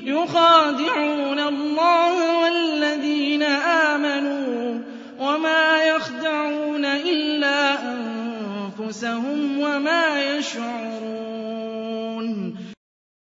يُخَادِعُونَ اللَّهَ وَالَّذِينَ آمَنُوا وَمَا يَخْدَعُونَ إِلَّا أَنفُسَهُمْ وَمَا يَشْعُرُونَ